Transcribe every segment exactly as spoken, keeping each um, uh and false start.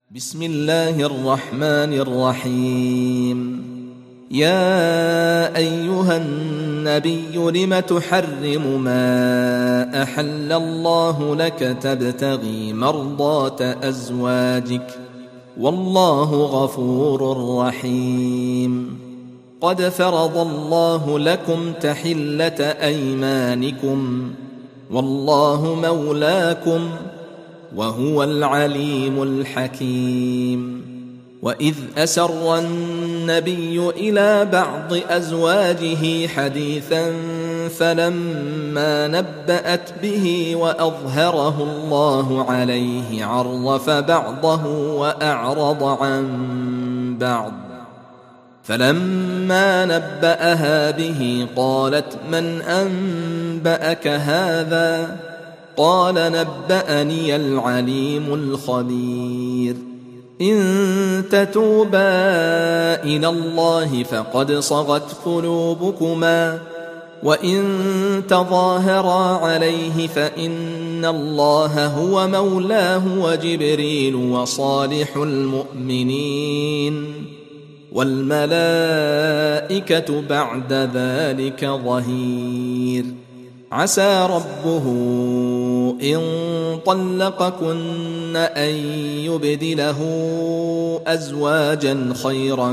بسم الله الرحمن الرحيم. يا أيها النبي لم تحرم ما أحل الله لك تبتغي مرضات أزواجك والله غفور رحيم. قد فرض الله لكم تحلة أيمانكم والله مولاكم وهو العليم الحكيم. وإذ أسر النبي إلى بعض أزواجه حديثا فلما نبأت به وأظهره الله عليه عرف بعضه وأعرض عن بعض، فلما نبأها به قالت من أنبأك هذا؟ قال نبأني العليم الخبير. إن تتوبا إلى الله فقد صغت قلوبكما وإن تظاهرا عليه فإن الله هو مولاه وجبريل وصالح المؤمنين والملائكة بعد ذلك ظهير. عسى ربه إن طلقكن أن يبدله أزواجا خيرا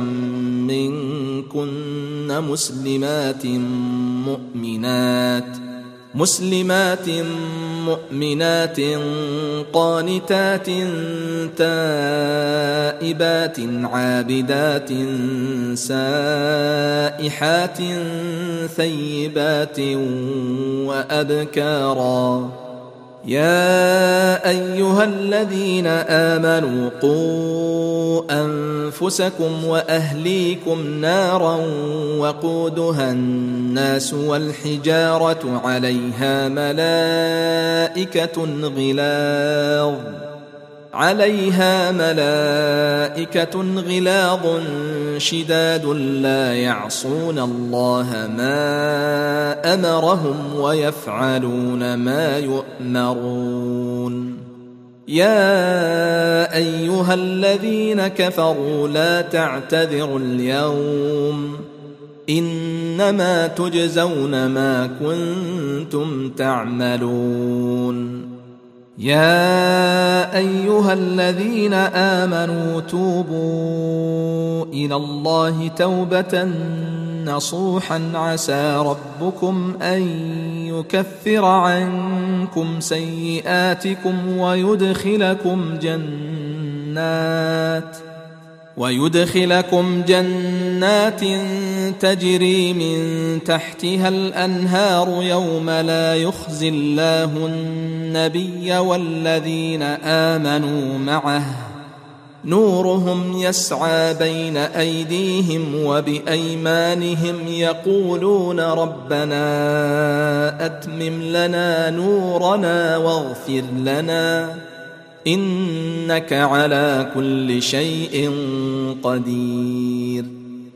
منكن مسلمات مؤمنات مسلمات مؤمنات قانتات تائبات عابدات سائحات ثيبات وأبكارا. يا أيها الذين آمنوا قوا أنفسكم وأهليكم نارا وقودها الناس والحجارة عليها ملائكة غلاظ عليها ملائكة غلاظ شداد لا يعصون الله ما أمرهم ويفعلون ما يؤمرون. يا أيها الذين كفروا لا تعتذروا اليوم إنما تجزون ما كنتم تعملون. يا أيها الذين آمنوا توبوا إلى الله توبة نصوحا عسى ربكم أن يكفر عنكم سيئاتكم ويدخلكم جنات ويدخلكم جنات تجري من تحتها الأنهار يوم لا يخزي الله النبي والذين آمنوا معه نورهم يسعى بين أيديهم وبأيمانهم يقولون ربنا أتمم لنا نورنا واغفر لنا إنك على كل شيء قدير.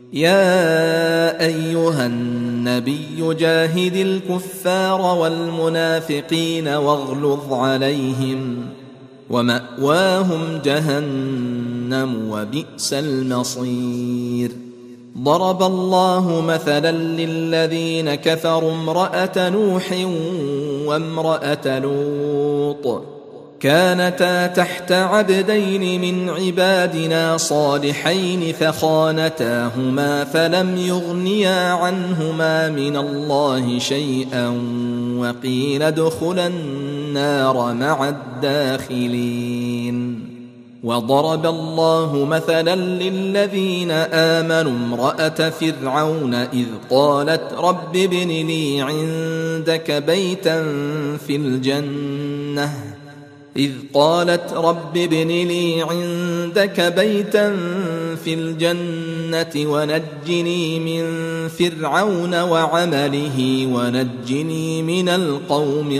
يا أيها النبي جاهد الكفار والمنافقين واغلظ عليهم ومأواهم جهنم وبئس المصير. ضرب الله مثلا للذين كفروا امرأة نوح وامرأة لوط كانتا تحت عبدين من عبادنا صالحين فخانتاهما فلم يغنيا عنهما من الله شيئا وقيل ادخلا النار مع الداخلين. وضرب الله مثلا للذين آمنوا امرأة فرعون إذ قالت رب ابن لي عندك بيتا في الجنة إذ قالت رب ابن لي عندك بيتا في الجنة ونجني من فرعون وعمله ونجني من القوم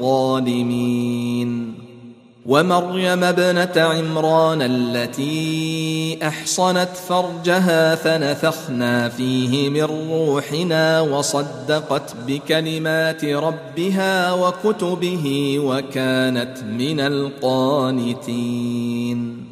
الظالمين. ومريم ابنة عمران التي أحصنت فرجها فنفخنا فيه من روحنا وصدقت بكلمات ربها وكتبه وكانت من القانتين.